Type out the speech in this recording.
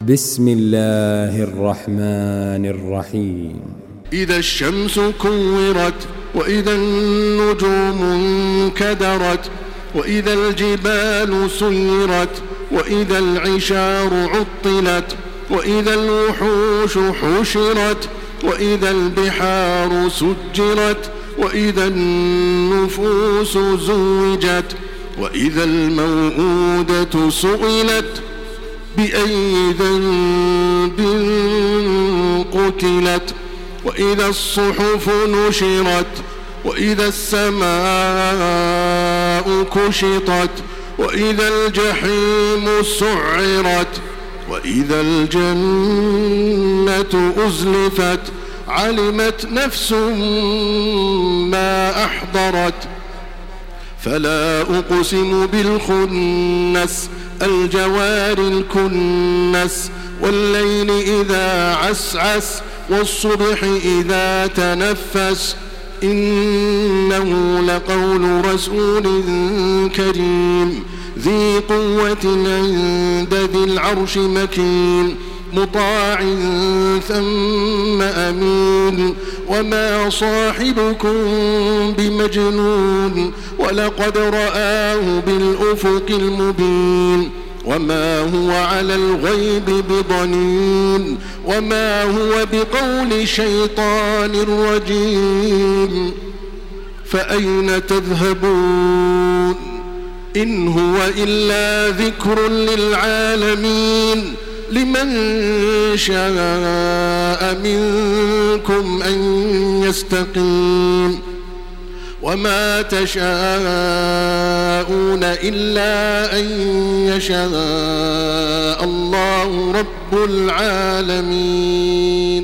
بسم الله الرحمن الرحيم. إذا الشمس كورت وإذا النجوم انكدرت وإذا الجبال سيرت وإذا العشار عطلت وإذا الوحوش حشرت وإذا البحار سجرت وإذا النفوس زوجت وإذا الموءودة سئلت بأي ذنب قتلت وإذا الصحف نشرت وإذا السماء كشطت وإذا الجحيم سعرت وإذا الجنة أزلفت علمت نفس ما أحضرت. فلا أقسم بالخنس الجوار الكنس والليل إذا عسعس والصبح إذا تنفس إنه لقول رسول كريم ذي قوة عند ذي العرش مكين مطاع ثم أمين وما صاحبكم بمجنون ولقد رآه بالأفق المبين وما هو على الغيب بضنين وما هو بقول شيطان رجيم. فأين تذهبون إن هو إلا ذكر للعالمين لمن شاء منكم أن يستقيم وما تشاءون إلا أن يشاء الله رب العالمين.